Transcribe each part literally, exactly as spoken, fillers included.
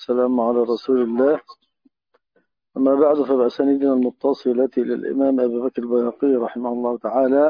والسلام على رسول الله. أما بعد، فبأسانيدنا المتصلة إلى الإمام أبي بكر البيهقي رحمه الله تعالى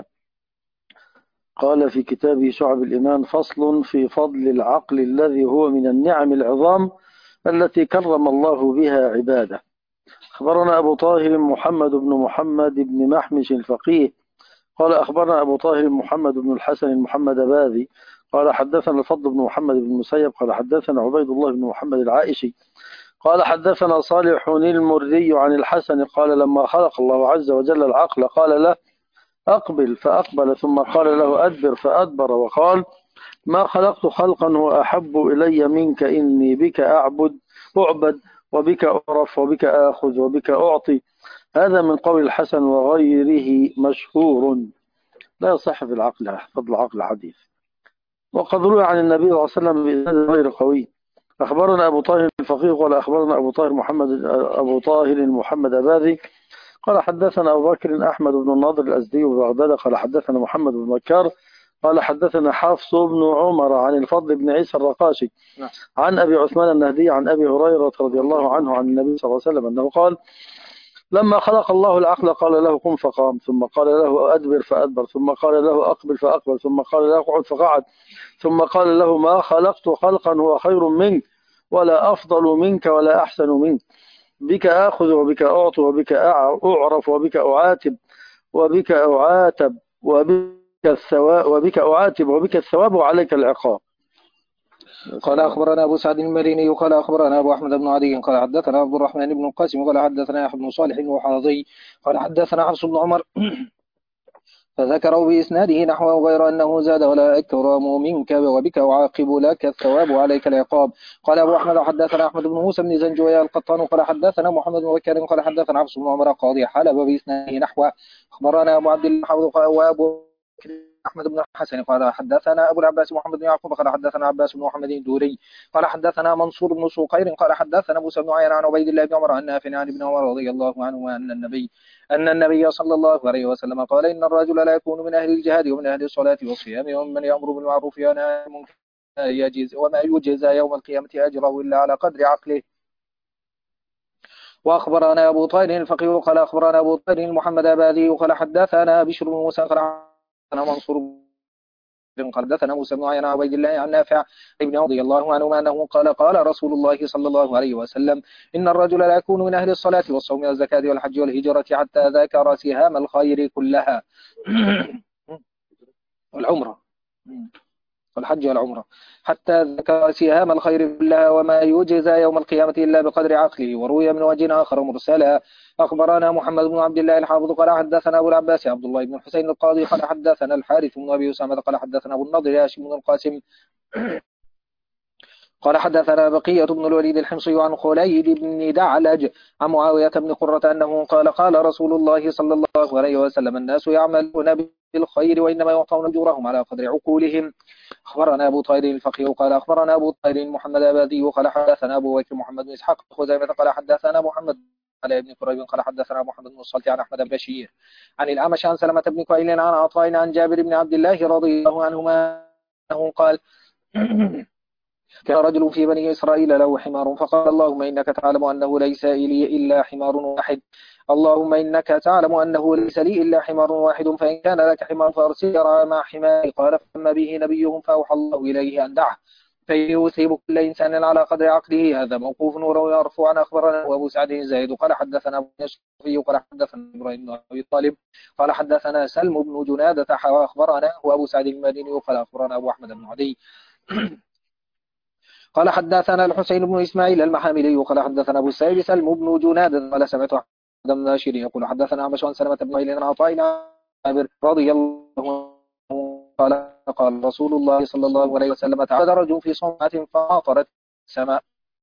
قال في كتابه شعب الإيمان: فصل في فضل العقل الذي هو من النعم العظام التي كرم الله بها عباده. أخبرنا أبو طاهر محمد بن محمد بن محمش الفقيه قال أخبرنا أبو طاهر محمد بن الحسن المحمد باذي قال حدثنا الفضل بن محمد بن المسيب قال حدثنا عبيد الله بن محمد العائشي قال حدثنا صالح المري عن الحسن قال لما خلق الله عز وجل العقل قال له: أقبل، فأقبل، ثم قال له: أدبر، فأدبر، وقال: ما خلقت خلقا هو أحب إلي منك، إني بك أعبد أعبد وبك أعرف وبك آخذ وبك أعطي. هذا من قول الحسن وغيره مشهور، لا يصح في العقل فضل العقل حديث، وقد روي عن النبي صلى الله عليه وسلم بإسناد غير قوي. أخبرنا أبو طاهر الفقيه قال أخبرنا أبو طاهر محمد أبو طاهر محمد أباذي قال حدثنا أبو بكر أحمد بن النضر الأزدي ببغداد قال حدثنا محمد بن بكار قال حدثنا حفص بن عمر عن الفضل بن عيسى الرقاشي عن أبي عثمان النهدي عن أبي هريرة رضي الله عنه عن النبي صلى الله عليه وسلم أنه قال: لما خلق الله العقل قال له: قم، فقام، ثم قال له: أدبر، فأدبر، ثم قال له: أقبل، فأقبل، ثم قال له: اقعد، فقعد، ثم قال له: ما خلقت خلقا هو خير منك ولا أفضل منك ولا أحسن منك، بك آخذ وبك أعطي وبك أعرف وبك أعاتب وبك أعاتب وبك الثواب وبك أعاتب وبك الثواب وعليك العقاب. قال أخبرنا أبو سعد المريني قال أخبرنا أبو أحمد بن عدي قال حدثنا عبد الرحمن بن القاسم قال حدثنا يحيى بن صالح وحاضي قال حدثنا حفص بن عمر فذكروا بإسناده نحوه غير أنه زاد: ولا أكرم منك وبك أعاقب لك الثواب وعليك العقاب. قال أبو أحمد حدثنا أحمد بن موسى بن زنجوية القطان قال حدثنا محمد بن بكر قال حدثنا حفص بن عمر قاضي حلب بإسناده نحوه. أخبرنا أبو عبد الله وأبو أحمد بن الحسن قال حدثنا أبو العباس محمد بن يعقوب قال حدثنا عباس بن محمد الدوري قال حدثنا منصور بن سوقير قال حدثنا موسى بن عيان عن عبيد الله بن عمر عن نافع عن ابن عمر رضي الله عنه أن النبي أن النبي صلى الله عليه وسلم قال: إن الرجل لا يكون من أهل الجهاد ومن أهل الصلاة والصيام ومن يأمر بالمعروف وينهى عن المنكر وما يجزى يوم القيامة أجره إلا على قدر عقله. وأخبرنا أبو طاهر الفقيه قال أخبرنا أبو طاهر محمد أباذي قال حدثنا بشر بن موسى قال حدثنا منصور قال حدثنا موسى بن عيان عن عبيد الله عن نافع ابن رضي الله عنه أنه قال: قال رسول الله صلى الله عليه وسلم: إن الرجل لا يكون من أهل الصلاة والصوم والزكاة والحج والهجرة حتى ذكر سهام الخير كلها والعمرة والحج والعمرة حتى ذكر سهام الخير كلها وما يجزى يوم القيامة إلا بقدر عقله. وروي من وجه آخر مرسلا. أخبرنا محمد بن عبد الله الحافظ قال حدثنا أبو العباس عبد الله بن الحسين القاضي قال حدثنا الحارث بن أبي أسامة قال حدثنا أبو النضر هاشم بن القاسم قال حدثنا بقية بن الوليد الحمصي عن خليد بن دعلج عن معاوية بن قرة أنه قال: قال رسول الله صلى الله عليه وسلم: الناس يعملون بالخير وإنما يعطون أجورهم على قدر عقولهم. أخبرنا أبو طاهر الفقيه قال أخبرنا أبو طاهر محمد أبادي قال حدثنا أبو بكر محمد بن إسحاق خزيمة قال حدثنا محمد علي بن كريب قال حدثنا محمد بن الصلت عن أحمد بن بشير عن الأعمش عن سلمة بن كهيل عن عطاء عن جابر بن عبد الله رضي الله عنهما أنه قال: كان رجل في بني إسرائيل له حمار فقال: اللهم إنك تعلم أنه ليس لي إلا حمار واحد اللهم إنك تعلم أنه ليس لي إلا حمار واحد فإن كان لك حمار فأرسل يرعى مع حماري. قال: فما به نبيهم فأوحى الله إليه أن دعه فيثيب كل إنسان على قدر عقله. هذا موقوف وروي مرفوعا. أخبرنا أبو سعد زايد قال حدثنا أبو يوسف قال حدثنا إبراهيم بن أبي طالب قال حدثنا سلم بن جنادة أخبرنا وأبو سعد المديني قال أخبرنا أبو أحمد بن عدي قال حدثنا الحسين بن إسماعيل المحاملي قال حدثنا أبو السائب سلم بن جنادة قال سمعت أحمد بن ناشر يقول حدثنا عمش عن سلمة بن عيل عن عطاء عابر رضي الله عنه قال: قال رسول الله صلى الله عليه وسلم: تعالى رجل في صومعة فعطرت السماء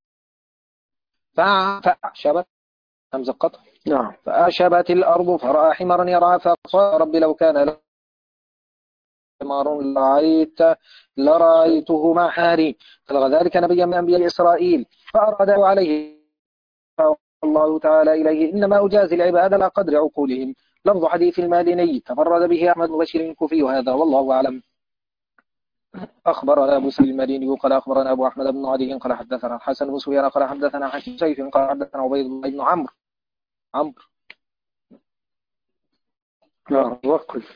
فأعشبت همزة قطع نعم فأعشبت الأرض فرأى حمارا يرعى فقال: رب لو كان له حمار لرأيت لرأيته مع حاري. فلغى ذلك نبيا من أنبياء إسرائيل فأراد عليه الله تعالى إليه: إنما أجازي العباد على قدر عقولهم. لفظ حديث المادني تفرد به أحمد بن بشير الكوفي وهذا والله أعلم. أخبرنا أبو سعيد المديني قال أخبرنا أبو أحمد بن عدي قال حدثنا الحسن بن سفيان قال حدثنا حكيم سيف قال حدثنا عبيد الله بن عمرو عمرو لا وقف.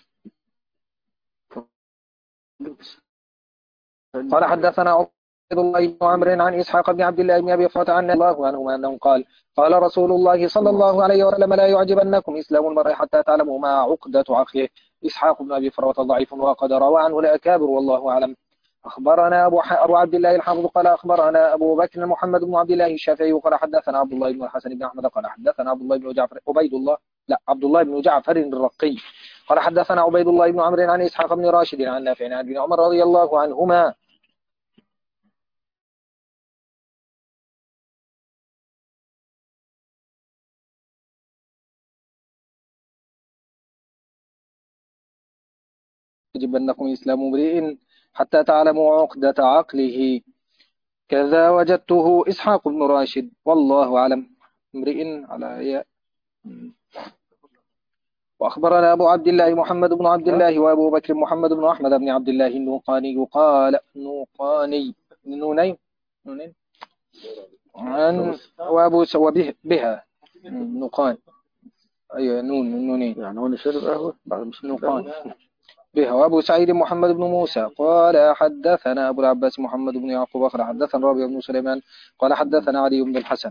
قال حدثنا عبيد الله بن عمرو عن إسحاق بن عبد الله بن أبي فؤاد عن الله عنهما أنه قال قال رسول الله صلى الله عليه وسلم لا يعجبنكم إسلام المرء حتى تعلموا ما عقدة عقله. إسحاق بن أبي فروة ضعيف وقد روى عنه الأكابر والله أعلم. أخبرنا أبو, أبو عبد الله الحافظ قال أخبرنا أبو بكر محمد بن عبد الله الشافعي قال حدثنا عبد الله بن الحسن بن أحمد قال حدثنا عبد الله بن جعفر عبيد الله لا عبد الله بن جعفر الرقي قال حدثنا عبيد الله بن عمرو عن إسحاق بن راشد عن نافع عن ابن عمر رضي الله عنهما يجبنكم إسلام امرئ حتى تعلموا عقدة عقله كذا وجدته إسحاق بن راشد والله أعلم. امرئ على ياء. وأخبرنا أبو عبد الله محمد بن عبد الله وأبو بكر محمد بن أحمد بن عبد الله النوقاني قال نوقاني نونين نونين عن وأبو سوى به بها نوقان أيوة نون نونين يعني هون شرب قهوة بعد مش نوقان بها. وأبو سعيد محمد بن موسى قال حدثنا أبو العباس محمد بن يعقوب قال حدثنا رابع بن سليمان قال حدثنا علي بن الحسن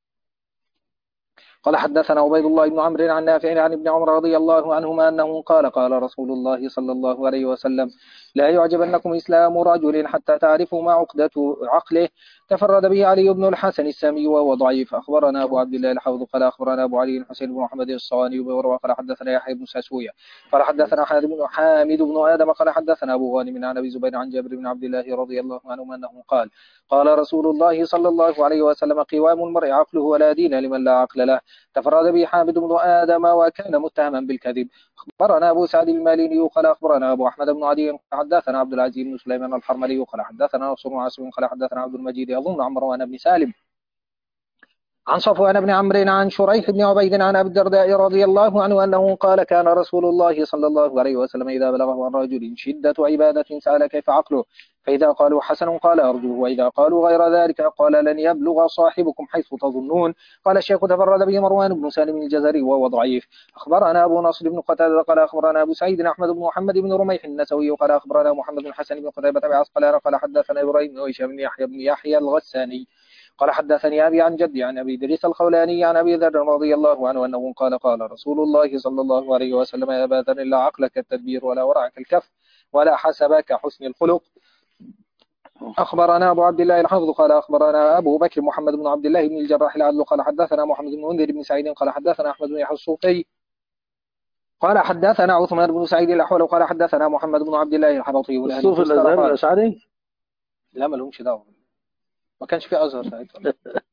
قال حدثنا عبيد الله بن عمرو عن نافع عن ابن عمر رضي الله عنهما أنه قال قال رسول الله صلى الله عليه وسلم لا يعجبنكم إسلام رجل حتى تعرفوا ما عقدة عقله. تفرد به علي بن الحسن السامي وهو ضعيف. أخبرنا أبو عبد الله الحوض قال أخبرنا أبو علي الحسين بن محمد الصواني وروى قال حدثنا يحيى بن ساسوية قال حدثنا حامد بن آدم قال حدثنا أبو غانم عن أبي زبير عن جابر بن عبد الله رضي الله عنهما أنه قال قال رسول الله صلى الله عليه وسلم قوام المرء عقله ولا دين لمن لا عقل له. تفرد به حامد بن آدم وكان متهما بالكذب. أخبرنا أبو سعد الماليني قال أخبرنا أبو أحمد بن عدي حدثنا عبد العزيز بن سليمان الحرملي قال حدثنا نصر بن عاصم قال حدثنا عبد المجيد أظن عن مروان بن سالم عن صفوان بن عمرو عن شريح بن عبيد عن أبي الدرداء رضي الله عنه أنه قال كان رسول الله صلى الله عليه وسلم إذا بلغه عن رجل شدة عبادة سأل كيف عقله فإذا قالوا حسن قال أرجوه وإذا قالوا غير ذلك قال لن يبلغ صاحبكم حيث تظنون. قال الشيخ تفرد به مروان بن سالم الجزري وهو ضعيف. أخبرنا أبو نصر بن قتادة قال أخبرنا أبو سعيد أحمد بن محمد بن رميح النسوي قال أخبرنا محمد بن حسن بن قتيبة بعسقلان قال حدثنا إبراهيم بن هشام بن يحيى بن يحيى الغساني قال حدثني أبي عن جدي عن أبي إدريس الخولاني عن أبي ذر رضي الله عنه أنه قال قال رسول الله صلى الله عليه وسلم يا أبا ذر لا عقلك التدبير ولا ورعك الكف ولا حسبك حسن الخلق. أخبرنا أبو عبد الله الحافظ قال أخبرنا أبو بكر محمد بن عبد الله بن الجراح العدل قال حدثنا محمد بن منذر بن سعيد قال حدثنا أحمد بن يحيى الصوفي قال حدثنا عثمان بن سعيد الأحول قال حدثنا محمد بن عبد الله الحبطي الصوفي الأزهر الأشعري لا ما لهمش دعوة ما كانش في أزهر ساعتها.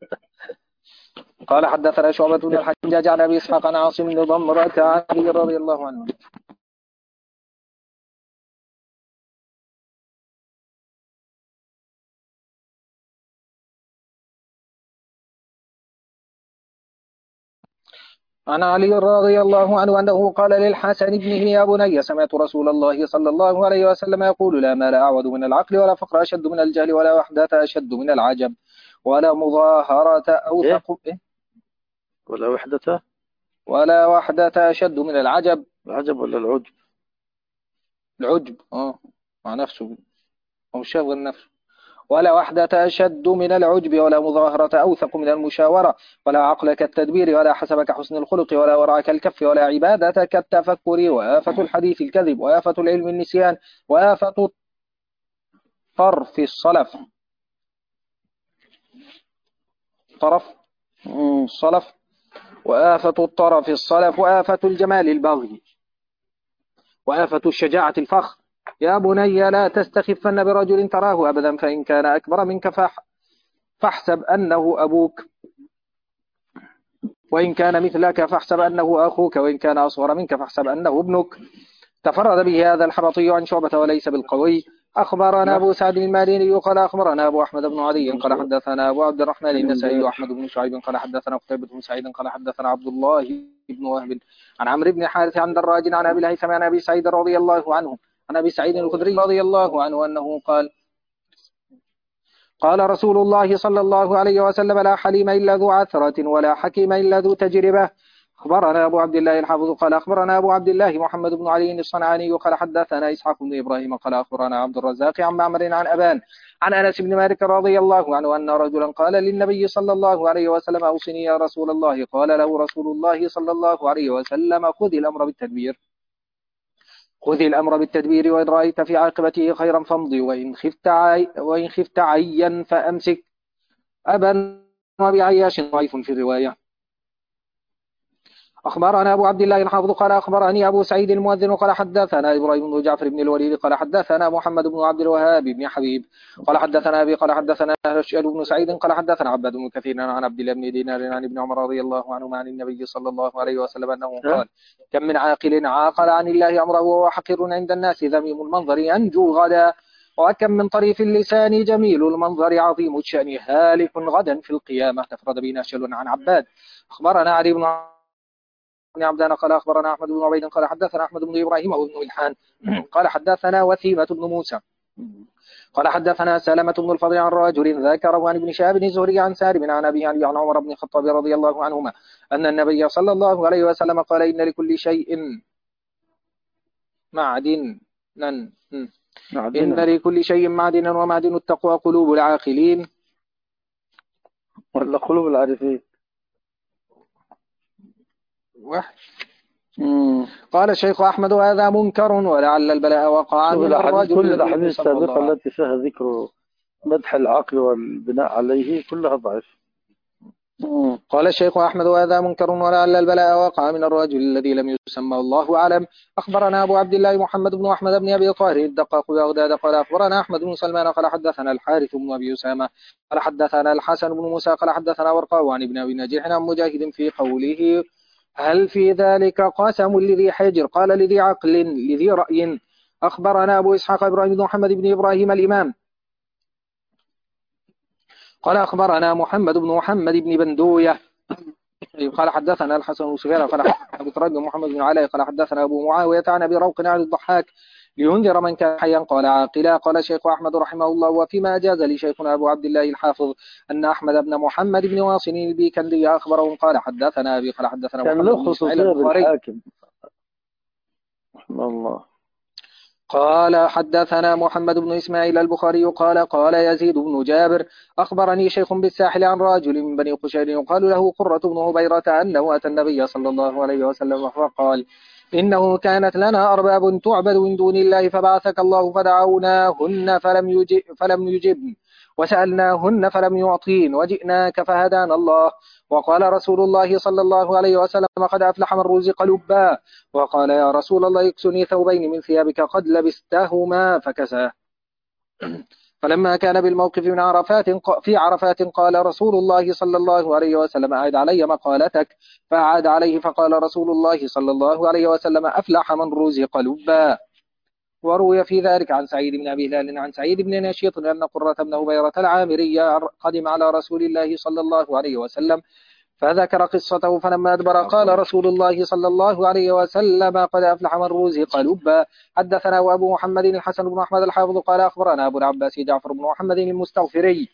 قال حدثنا شعبة بن الحجاج عن أبي إسحاق عن عاصم بن ضمرة عن علي رضي الله عنه عن علي رضي الله عنه أنه قال للحسن ابنه يا بني سمعت رسول الله صلى الله عليه وسلم يقول لا مال أعوذ من العقل ولا فقر أشد من الجهل ولا وحدة أشد من العجب ولا مظاهرة أوثق إيه؟ ولا وحدة ولا وحدة أشد من العجب. العجب ولا العجب؟ العجب اه مع نفسه هو شاغل نفسه. ولا وحدة أشد من العجب ولا مظاهرة أوثق من المشاورة ولا عقل كالتدبير ولا حسب كحسن الخلق ولا ورع كالكف ولا عبادة كالتفكر وآفة الحديث الكذب وآفة العلم النسيان وآفة طرف الصلف طرف الصلف وآفة الطرف الصلف وآفة الجمال البغي وآفة الشجاعة الفخر. يا بني لا تستخفن برجل تراه أبدا فإن كان أكبر منك فح فاحسب أنه أبوك وإن كان مثلك فاحسب أنه أخوك وإن كان أصغر منك فاحسب أنه ابنك. تفرد به هذا الحبطي عن شعبة وليس بالقوي. أخبرنا أبو سعد الماليني قال أخبرنا أبو أحمد بن عدي قال حدثنا أبو عبد الرحمن النسائي وأحمد بن شعيب قال حدثنا قتيبة بن سعيد قال حدثنا عبد الله بن وهب عن عمرو بن حارث عن دراج عن أبي الهيثم عن أبي سعيد رضي الله عنه عن أبي سعيد الخدري رضي الله عنه أنه قال قال رسول الله صلى الله عليه وسلم لا حليم إلا ذو عثرة ولا حكيم إلا ذو تجربة. أخبرنا أبو عبد الله الحافظ قال أخبرنا أبو عبد الله محمد بن علي الصنعاني قال حدثنا إسحاق بن إبراهيم قال أخبرنا عبد الرزاق عن معمر عن أبان عن أنس بن مالك رضي الله عنه أن رجلا قال للنبي صلى الله عليه وسلم أوصني يا رسول الله. قال له رسول الله صلى الله عليه وسلم خذ الأمر بالتدبير خذ الأمر بالتدبير وإن رأيت في عاقبته خيرا فامض وإن خفت عي وإن خفت عيا فأمسك. أبا وأبي عياش ضعيف في الرواية. أخبرنا أبو عبد الله الحافظ قال أخبرني أبو سعيد المؤذن قال حدثنا إبراهيم بن جعفر بن الوليد قال حدثنا محمد بن عبد الوهاب بن حبيب قال حدثنا أبي قال حدثنا هشام بن سعيد قال حدثنا عباد بن كثير عن عبد الله بن دينار عن ابن عمر رضي الله عنهما عن النبي صلى الله عليه وسلم أنه قال كم من عاقل عاقل عن الله أمره وهو حقير عند الناس ذميم المنظر ينجو غدا وكم من طريف اللسان جميل المنظر عظيم الشأن هالك غدا في القيامة. تفرد بنا شل عن عباد. أخبرنا علي بن عبدان قال أخبرنا أحمد بن عبيد قال حدثنا أحمد بن إبراهيم وابن إلحان قال حدثنا وثيمة بن موسى قال حدثنا سلمة بن الفضل عن رجل ذكره عن ابن شهاب الزهري عن سالم عن أبيه عن عمر بن الخطاب رضي الله عنهما أن النبي صلى الله عليه وسلم قال إن لكل شيء معدن إن لكل شيء معدنا ومعدن التقوى قلوب العاقلين ولا قلوب العارفين. مم. قال الشيخ أحمد هذا منكر ولعل البلاء وقع من الرجل. كل الأحاديث السابقة التي فيها ذكر مدح العقل والبناء عليه كلها ضعيف. قال الشيخ أحمد وهذا منكر ولعل البلاء وقع من الرجل الذي لم يسمى الله أعلم. أخبرنا أبو عبد الله محمد بن أحمد بن أبي طاهر الدقاق بغداد قال أخبرنا أحمد بن سلمان قال حدثنا الحارث بن أبي أسامة قال حدثنا الحسن بن موسى قال حدثنا ورقاء عن ابن أبي نجيح عن مجاهد في قوله هل في ذلك قسم لذي حجر قال لذي عقل لذي رأي. أخبرنا أبو إسحاق إبراهيم بن محمد بن إبراهيم الإمام قال أخبرنا محمد بن محمد بن بندوية قال حدثنا الحسن بن سفيان قال حدثنا أبو تراب بن محمد بن علاء قال حدثنا أبو معاوية عن أبي روق عن الضحاك لينذر من كان حيا قال عاقلا. قال الشيخ أحمد رحمه الله وفيما أجاز لشيخنا أبو عبد الله الحافظ أن أحمد بن محمد بن واصل البيكندي أخبرهم قال حدثنا أبي قال حدثنا محمد بن إسماعيل البخاري رحمه الله قال حدثنا محمد بن إسماعيل البخاري قال قال يزيد بن جابر أخبرني شيخ بالساحل عن رجل من بني قشير يقال له قرة بن هبيرة أنه أتى النبي صلى الله عليه وسلم فقال إنه كانت لنا أرباب تعبد من دون الله فبعثك الله فدعوناهن فلم يجب فلم يجبن وسألناهن فلم يعطين وجئناك فهدانا الله. وقال رسول الله صلى الله عليه وسلم قد أفلح من رزق لبا. وقال يا رسول الله اكسني ثوبين من ثيابك قد لبستهما فكساه. فلما كان بالموقف من عرفات في عرفات قال رسول الله صلى الله عليه وسلم أعد علي مقالتك فأعاد عليه فقال رسول الله صلى الله عليه وسلم أفلح من رزق لبا. وروي في ذلك عن سعيد بن أبي هلال عن سعيد بن نشيط أن قرة بن هبيرة العامرية قدم على رسول الله صلى الله عليه وسلم فذكر قصته فلما أدبر قال رسول الله صلى الله عليه وسلم قد أفلح من رزق لبا. حدثنا أبو محمد الحسن بن أحمد الحافظ قال أخبرنا أبو العباس جعفر بن محمد المستغفري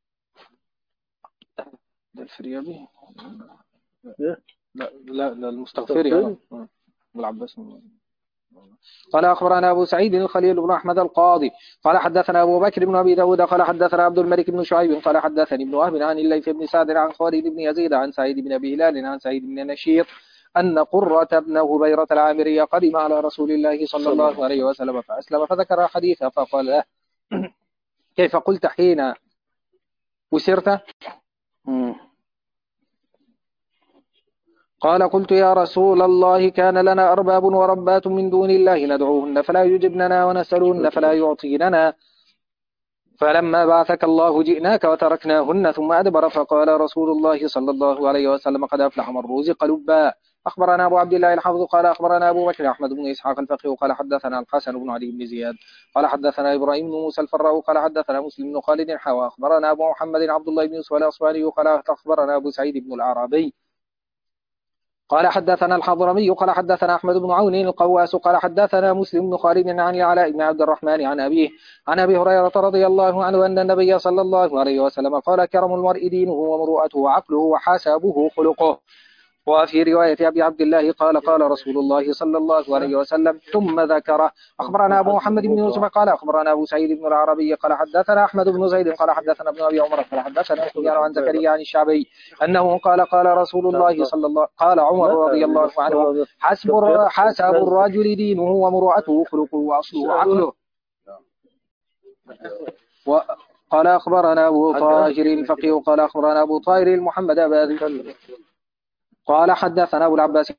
لا لا لا المستغفري أبو العباس قال أخبرنا أبو سعيد الخليل بن أحمد القاضي قال حدثنا أبو بكر بن أبي داود قال حدثنا عبد الملك بن شعيب قال حدثني ابن وهب عن الليث بن سعد عن خالد بن يزيد عن سعيد بن أبي هلال عن سعيد بن نشيط أن قرة بن هبيرة العامرية قدم على رسول الله صلى الله عليه وسلم فأسلم فذكر حديثه فقال له كيف قلت حين وسرت؟ قال قلت يا رسول الله كان لنا أرباب وربات من دون الله ندعوهن فلا يجبننا ونسألهن فلا يعطيننا فلما بعثك الله جئناك وتركناهن ثم أدبر فقال رسول الله صلى الله عليه وسلم قد أفلح من رزق لبا. أخبرنا أبو عبد الله الحافظ قال أخبرنا أبو بكر أحمد بن إسحاق الفقيه قال حدثنا الحسن بن علي بن زياد قال حدثنا إبراهيم بن موسى الفراء قال حدثنا مسلم بن خالد حوى أخبرنا أبو محمد عبد الله بن يوسف الأصفهاني قال أخبرنا أبو سعيد بن العربي قال حدثنا الحضرمي قال حدثنا أحمد بن عون القواس قال حدثنا مسلم بن خالد عن العلاء بن عبد الرحمن عن أبيه عن أبي هريرة رضي الله عنه أن النبي صلى الله عليه وسلم قال كرم المرء دينه ومروءته وعقله وحسبه خلقه. وفي رواية أبي عبد الله قال قال رسول الله صلى الله عليه وسلم ثم ذكره. أخبرنا أبو محمد بن يوسف قال أخبرنا أبو سعيد بن العربي قال حدثنا أحمد بن زيد قال حدثنا ابن أبي عمر قال حدثنا سفيان عن زكريا عن الشعبي أنه قال قال رسول الله صلى الله قال عمر رضي الله عنه حسب حسب الرجل دينه ومروءته خلقه وأصله عقله. وقال أخبرنا أبو طاهر الفقيه قال أخبرنا أبو طاهر المحمد أباذي قال حدثنا أبو العباس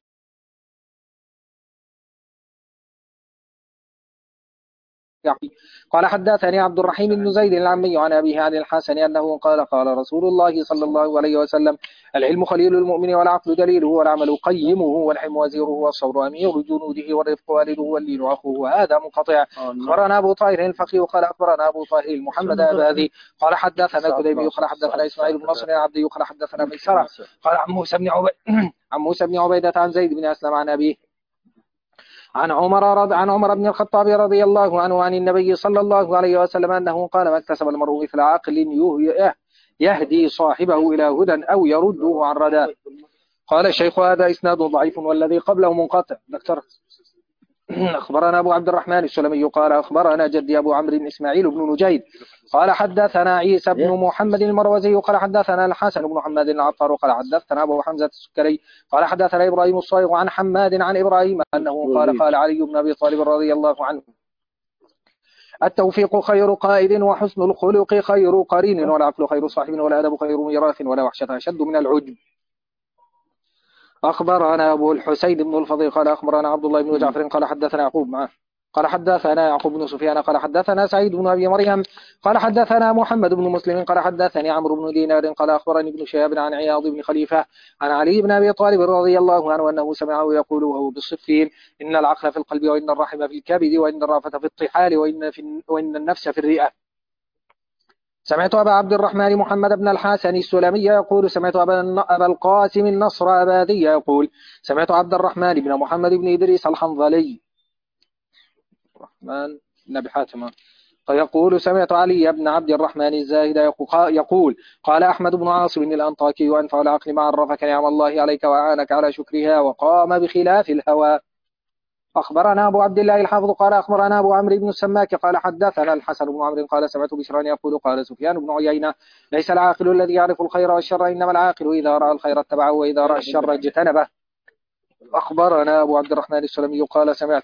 قال حدثني عبد الرحيم بن زيد العمي عن أبيه عن الحسن أنه قال قال رسول الله صلى الله عليه وسلم العلم خليل المؤمن والعقل دليله والعمل قيمه والحلم وزيره والصبر أمير جنوده والرفق والده واللين أخوه هذا منقطع. أخبرنا أبو طاهر الفقيه قال أخبرنا أبو طاهر محمد أباذي قال حدثنا الكليبي قال حدثنا إسماعيل بن نصر العبدي قال حدثنا ميسرة قال عن موسى بن عبيد عن موسى بن عبيدة عن زيد بن أسلم عن أبيه عن عمر رض عن عمر بن الخطاب رضي الله عنه عن النبي صلى الله عليه وسلم أنه قال ما اكتسب المرء مثل عقل يهدي صاحبه إلى هدى أو يرده عن ردى. قال الشيخ هذا إسناد ضعيف والذي قبله منقطع. دكتور أخبرنا أبو عبد الرحمن السلمي قال أخبرنا جدي أبو عمرو إسماعيل بن نجيد قال حدثنا عيسى بن محمد المروزي قال حدثنا الحسن بن محمد العطار قال حدثنا أبو حمزة السكري قال حدثنا إبراهيم الصائغ عن حماد عن إبراهيم أنه قال قال علي بن أبي طالب رضي الله عنه التوفيق خير قائد وحسن الخلق خير قرين والعقل خير صاحب والأدب خير ميراث ولا وحشة أشد من العجب. أخبرنا أبو الحسين بن الفضيل قال أخبرنا عبد الله بن جعفر قال حدثنا يعقوب معه قال حدثنا يعقوب بن سفيان قال حدثنا سعيد بن أبي مريم قال حدثنا محمد بن مسلم قال حدثني عمرو بن دينار قال أخبرني ابن شهاب عن عياض بن خليفة عن علي بن أبي طالب رضي الله عنه أنه سمعه يقول وهو بالصفين إن العقل في القلب وإن الرحم في الكبد وإن الرافة في الطحال وإن, في وإن النفس في الرئة. سمعت أبا عبد الرحمن محمد بن الحسن السلمي يقول سمعت أبا القاسم النصر أبادي يقول سمعت عبد الرحمن بن محمد بن إدريس الحنظلي الرحمن بن أبي حاتم يقول سمعت علي بن عبد الرحمن الزاهد يقول قال أحمد بن عاصم الأنطاكي أنفع العقل ما عرفك نعم الله عليك وأعانك على شكرها وقام بخلاف الهوى. أخبرنا أبو عبد الله الحافظ قال أخبرنا أبو عمرو بن السماك قال حدثنا الحسن بن عمرو قال سمعت بشران يقول قال سفيان بن عيينة ليس العاقل الذي يعرف الخير والشر إنما العاقل إذا رأى الخير اتبعه وإذا رأى الشر اجتنبه. أخبرنا أبو عبد الرحمن السلمي قال سمعت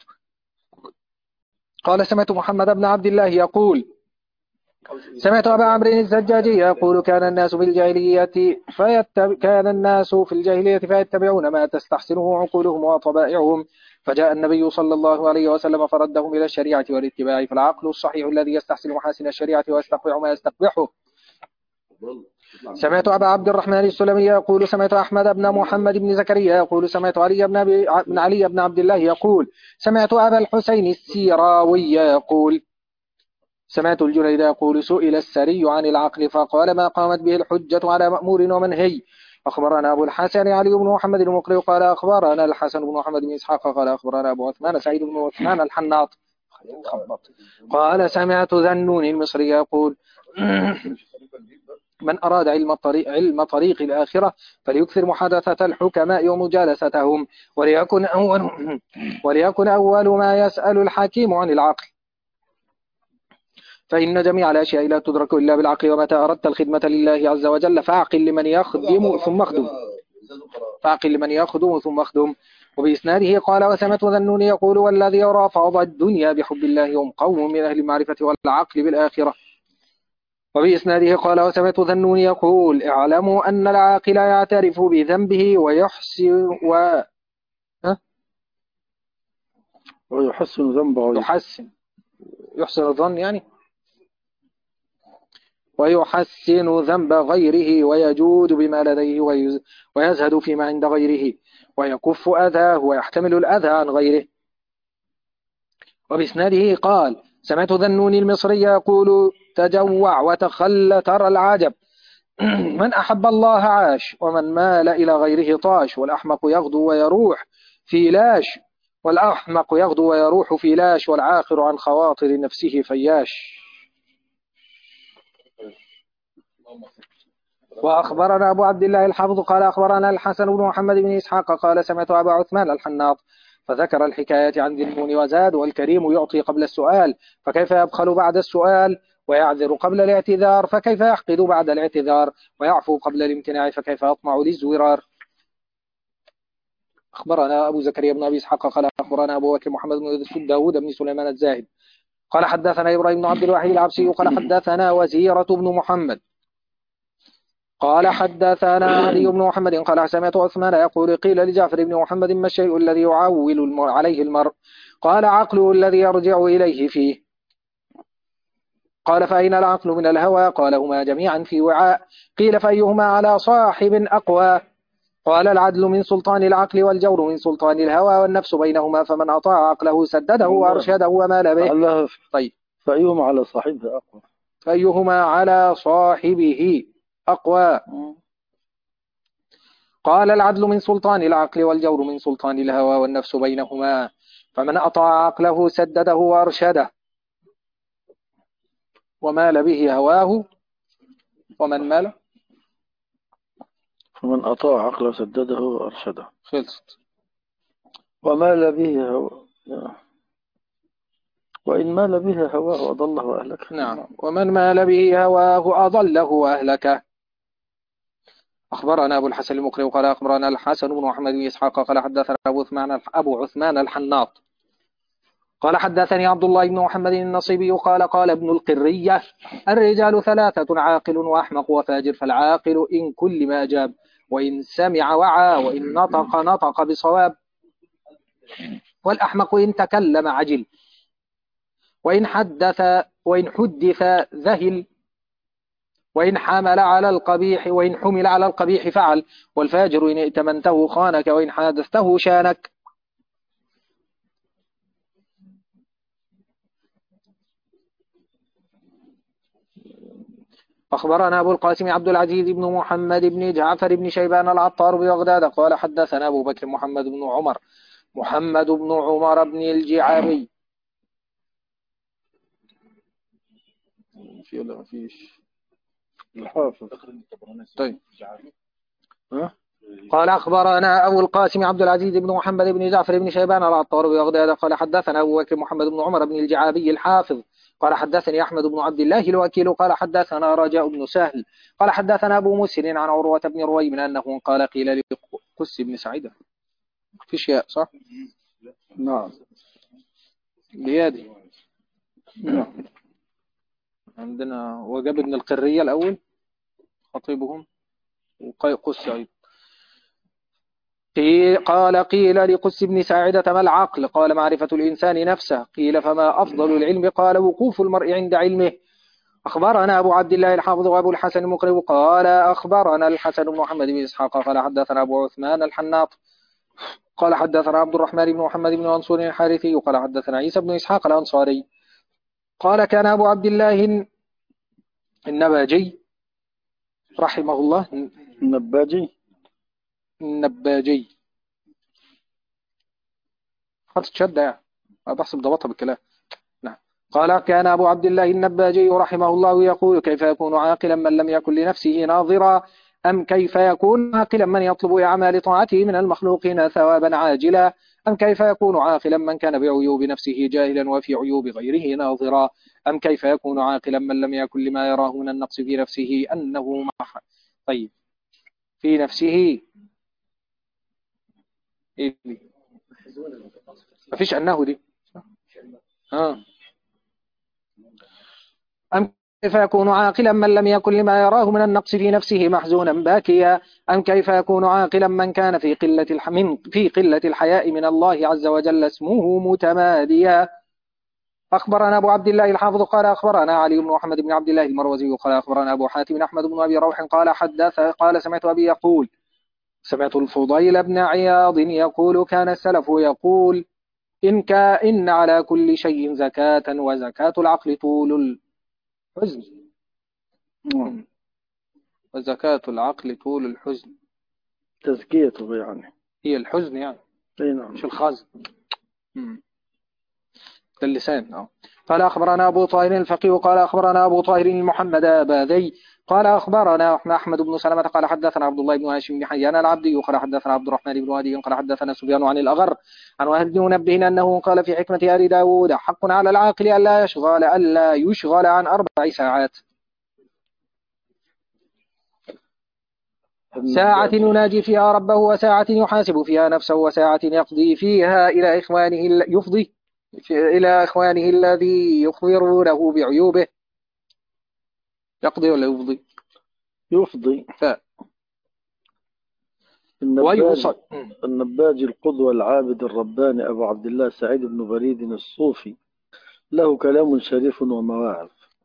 قال سمعت محمد بن عبد الله يقول سمعت أبا عمرو الزجاجي يقول كان الناس في الجاهلية فيتب... كان الناس في الجاهلية فيتبعون ما تستحسنه عقولهم وطبائعهم فجاء النبي صلى الله عليه وسلم فردهم إلى الشريعة والاتباع فالعقل الصحيح الذي يستحسن محاسن الشريعة ويستقبح ما يستقبحه. سمعت أبا عبد الرحمن السلمي يقول سمعت أحمد بن محمد بن زكريا يقول سمعت علي بن, بن علي بن عبد الله يقول سمعت أبا الحسين السيراوي يقول سمعت الجنيد يقول سئل السري عن العقل فقال ما قامت به الحجة على مأمور ومنهي. أخبرنا أبو الحسن علي بن محمد المقري قال أخبرنا الحسن بن محمد بن إسحاق قال أخبرنا أبو عثمان سعيد بن عثمان الحناط قال سمعت ذنون المصري يقول من أراد علم طريق, علم طريق الآخرة فليكثر محادثة الحكماء ومجالستهم وليكن أول, وليكن أول ما يسأل الحكيم عن العقل فإن جميع الأشياء لا تدرك إلا بالعقل ومتى أردت الخدمة لله عز وجل فأعقل لمن يخدم ثم أخدم فأعقل لمن يخدم ثم أخدم. وبإسناده قال وسمعت ذنون يقول والذي يرى فاض الدنيا بحب الله هم قوم من أهل المعرفة والعقل بالآخرة. وبإسناده قال وسمعت ذنون يقول اعلموا أن العاقل يعترف بذنبه ويحسن و... ويحسن ذنبه يحسن يحسن الظن يعني ويحسن ذنب غيره ويجود بما لديه ويزهد فيما عند غيره ويكف أذاه ويحتمل الأذى عن غيره. وبإسناده قال سمعت ذنون المصري يقول تجوع وتخل ترى العجب من أحب الله عاش، ومن مال إلى غيره طاش، والأحمق يغدو ويروح في لاش والأحمق يغدو ويروح في لاش والعاقر عن خواطر نفسه فياش. وأخبرنا أبو عبد الله الحافظ قال أخبرنا الحسن بن محمد بن إسحاق قال سمعت أبا عثمان الحناط فذكر الحكاية عن ذي النون وزاد: والكريم يعطي قبل السؤال فكيف يبخل بعد السؤال، ويعذر قبل الاعتذار فكيف يحقد بعد الاعتذار، ويعفو قبل الامتناع فكيف يطمع للزرار. أخبرنا أبو زكريا بن أبي إسحاق قال أخبرنا أبو بكر محمد بن داود بن سليمان الزاهد قال حدثنا إبراهيم بن عبد الواحد العبسي قال حدثنا وزيرة بن محمد قال حدثنا علي بن محمد قال سمعت عثمان يقول: قيل لجعفر بن محمد: ما الشيء الذي يعول عليه المرء؟ قال: عقله الذي يرجع إليه فيه. قال: فأين العقل من الهوى؟ قال: هما جميعا في وعاء. قيل: فأيهما على صاحب أقوى؟ قال: العدل من سلطان العقل، والجور من سلطان الهوى، والنفس بينهما، فمن أطاع عقله سدده وأرشده ومال به. طيب، فأيهما على صاحبه أقوى؟ فأيهما على صاحبه أقوى؟ قال: العدل من سلطان العقل، والجور من سلطان الهوى، والنفس بينهما، فمن أطاع عقله سدده وأرشده ومال به هواه. ومن مال فمن أطاع عقله سدده وأرشده. خلصت. ومال به هواه، وإن مال به هواه أضله وأهلكه. نعم، ومن مال به هواه أضله وأهلكه. أخبرنا أبو الحسن المقري قال أخبرنا الحسن بن محمد بن إسحاق قال حدثنا أبو عثمان أبو عثمان الحناط قال حدثني عبد الله بن محمد النصيبي قال قال ابن القرية: الرجال ثلاثة: عاقل وأحمق وفاجر، فالعاقل إن كل ما أجاب، وإن سمع وعى، وإن نطق نطق بصواب، والأحمق إن تكلم عجل، وإن حدث وإن حدث ذهل، وإن حمل على القبيح وإن حمل على القبيح فعل، والفاجر إن ائتمنته خانك، وإن حادثته شانك. أخبرنا أبو القاسم عبد العزيز بن محمد بن جعفر بن شيبان العطار ببغداد قال حدثنا أبو بكر محمد بن عمر محمد بن عمر بن الجعابي. في ولا ما فيش؟ الحافظ. طيب. قال أخبرنا أبو القاسم عبد العزيز بن محمد بن جعفر بن شيبان العطار ببغداد قال حدثنا أبو بكر محمد بن عمر بن الجعابي الحافظ قال حدثني أحمد بن عبد الله الوكيل قال حدثنا رجاء بن سهل قال حدثنا أبو مسهر عن عروة بن رويم أنه قال: قيل لقس بن سعيد في شيء صح؟ نعم. بيادي. نعم. عندنا وجاب ابن القرية الأول خطيبهم وقس سعيد. قال: قيل لقس بن ساعدة: ما العقل؟ قال: معرفة الإنسان نفسه. قيل: فما أفضل العلم؟ قال: وقوف المرء عند علمه. أخبرنا أبو عبد الله الحافظ وأبو الحسن المقري قال أخبرنا الحسن بن محمد بن إسحاق قال حدثنا أبو عثمان الحناط قال حدثنا عبد الرحمن بن محمد بن منصور الحارثي قال حدثنا عيسى بن إسحاق الأنصاري قال: كان أبو عبد الله النباجي رحمه الله النباجي النباجي خط تشد يعني بحسب ضبطها بالكلام. نعم. قال: كان أبو عبد الله النباجي رحمه الله يقول: كيف يكون عاقلا من لم يكن لنفسه ناظرا؟ أم كيف يكون عاقلا من يطلب أعمال طاعته من المخلوقين ثوابا عاجلا؟ أم كيف يكون عاقلا من كان بعيوب نفسه جاهلا وفي عيوب غيره ناظرا؟ أم كيف يكون عاقلا من لم يكن لما يراه من النقص في نفسه أنه مح... طيب في نفسه إيه دي؟ مفيش أنه دي ها. أم كيف يكون عاقلا من لم يكن لما يراه من النقص في نفسه محزونا باكيا؟ أم كيف يكون عاقلا من كان في قلة الح... من في قلة الحياء من الله عز وجل اسمه متماديا. أخبرنا أبو عبد الله الحافظ قال أخبرنا علي بن محمد بن عبد الله المروزي قال أخبرنا أبو حاتم أحمد بن أبي روح قال حدث قال سمعت أبي يقول سمعت الفضيل بن عياض يقول: كان السلف يقول: إن كائن على كل شيء زكاة، وزكاة العقل طول الحزن. وزكاة العقل طول الحزن. تزكيته يعني. هي الحزن يعني، أي نعم. مش الخزن. مم. ده اللسان. أه. قال أخبرنا أبو طاهر الفقيه قال أخبرنا أبو طاهر المحمد باذي قال أخبرنا أحمد بن سلمة قال حدثنا عبد الله بن هاشم بن حيان العبدي قال حدثنا عبد الرحمن بن وهدي قال حدثنا سفيان عن الأغر عن وهب بن منبه أنه قال في حكمة آل داود حق على العاقل ألا يشغل ألا يشغل عن أربع ساعات: ساعة يناجي فيها ربه، وساعة يحاسب فيها نفسه، وساعة يقضي فيها إلى إخوانه يفضي إلى إخوانه الذي يخبرونه بعيوبه. يقضي ولا يفضي؟ يفضي. ف النباج ويوصل. النباج القدوة العابد الرباني أبو عبد الله سعيد بن بريد الصوفي له كلام شريف ومواعظ.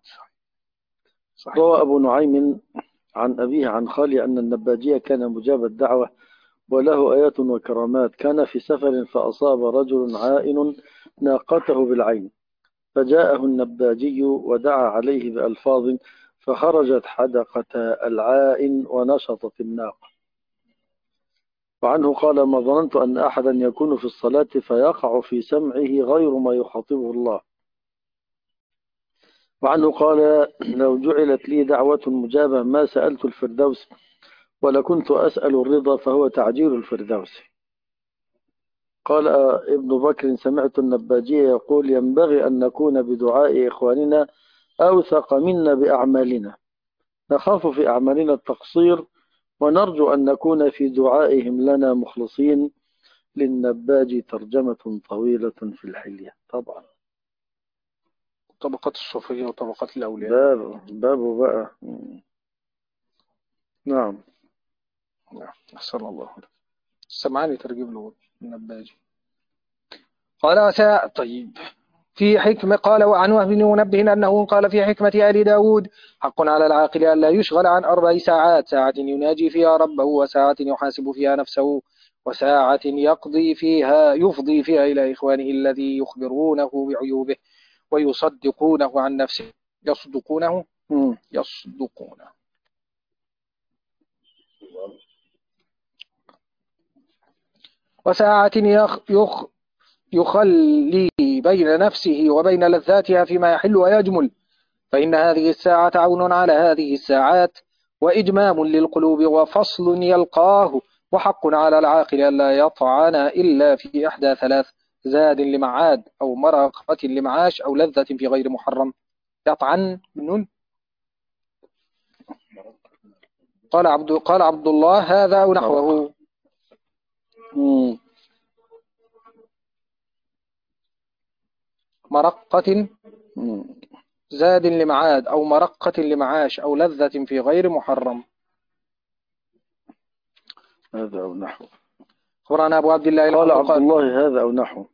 روى أبو نعيم عن أبيه عن خالي أن النباجية كان مجاب الدعوة وله آيات وكرامات. كان في سفر فأصاب رجل عائن ناقته بالعين، فجاءه النباجي ودعا عليه بألفاظ، فخرجت حدقة العائن ونشطت الناقة. وعنه قال: ما ظننت أن أحدا يكون في الصلاة فيقع في سمعه غير ما يخاطبه الله. وعنه قال: لو جعلت لي دعوة مجابة ما سألت الفردوس، ولكنت أسأل الرضا فهو تعجيل الفردوس. قال ابن بكر: سمعت النباجية يقول: ينبغي أن نكون بدعاء إخواننا أوثق منا بأعمالنا، نخاف في أعمالنا التقصير، ونرجو أن نكون في دعائهم لنا مخلصين. للنباج ترجمة طويلة في الحلية. طبعا طبقات الصوفية وطبقات الأولياء. باب بابه بقى. نعم. أحسن الله. سمعني ترجم له النباجي. قال ساء. طيب. في حكمة قال وعن وهب بن منبه أنه قال في حكمة آل داود حق على العاقل ألا يشغل عن أربع ساعات: ساعة يناجي فيها ربه، وساعة يحاسب فيها نفسه، وساعة يقضي فيها يفضي فيها إلى إخوانه الذي يخبرونه بعيوبه ويصدقونه عن نفسه. يصدقونه يصدقونه وساعة يخ يخ يخلي بين نفسه وبين لذاتها فيما يحل ويجمل، فإن هذه الساعة عون على هذه الساعات، وإجمام للقلوب، وفصل يلقاه. وحق على العاقل ألا يطعن إلا في إحدى ثلاث: زاد لمعاد، أو مرقة لمعاش، أو لذة في غير محرم. يطعن بالنون. قال عبد قال عبد الله هذا أو نحوه. مرقة زاد لمعاد، أو مرقة لمعاش، أو لذة في غير محرم. هذا أو نحو. أخبرنا أبو عبد الله قال عبد الله هذا أو نحو.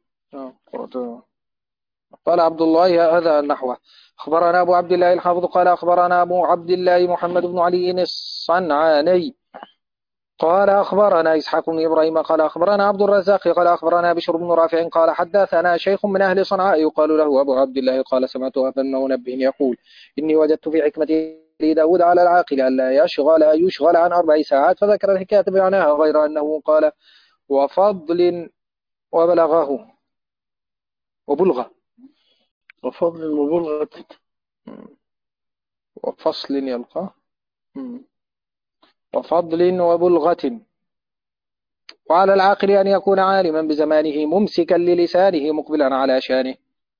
قال عبد الله هذا نحوه. أخبرنا أبو عبد الله الحافظ قال أخبرنا أبو عبد الله محمد بن علي الصنعاني قال أخبرنا إسحاق بن إبراهيم قال أخبرنا عبد الرزاق قال أخبرنا بشر بن رافع قال حدثنا شيخ من أهل صنعاء يقال له أبو عبد الله قال سمعت أبا منبه يقول: إني وجدت في حكمة داود على العاقل ألا يشغل يشغل عن أربع ساعات، فذكر الحكاية بمعناها، غير أنه قال: وفضل وبلغه وبلغه وفضل وبلغة وفصل يلقاه وفضل وبلغة. وعلى العاقل أن يكون عالما بزمانه ممسكا للسانه مقبلا على شانه.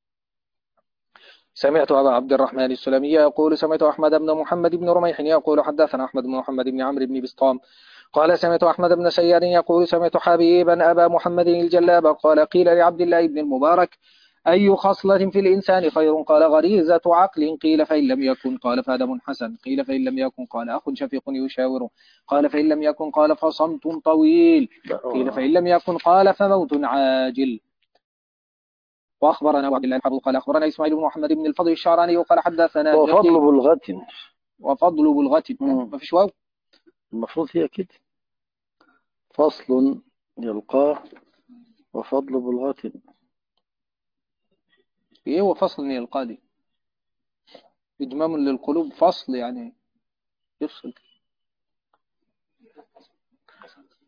سمعت أبا عبد الرحمن السلمي يقول: سمعت أحمد بن محمد بن رميح يقول: حدثنا أحمد بن محمد بن عمرو بن بسطام قال: سمعت أحمد بن سيار يقول: سمعت حبيبا أبا محمد الجلاب قال: قيل لعبد الله بن المبارك: أي خصلة في الإنسان خير؟ قال: غريزة عقل. قيل: فإن لم يكن؟ قال: فأدب حسن. قيل: فإن لم يكن؟ قال: أخ شفيق يشاوره. قال: فإن لم يكن؟ قال: فصمت طويل. قيل: فإن لم يكن؟ قال: فموت عاجل. وأخبرنا عبد الله الحافظ قال أخبرنا إسماعيل بن محمد بن الفضل الشعراني وقال حدثنا وفضل بلغة. وفضل بلغة. ما فيش واو، المفروض هي كده: فصل يلقاه وفضل بلغة. ايه هو فصل يلقاه دي؟ إدمام للقلوب، فصل يعني يفصل.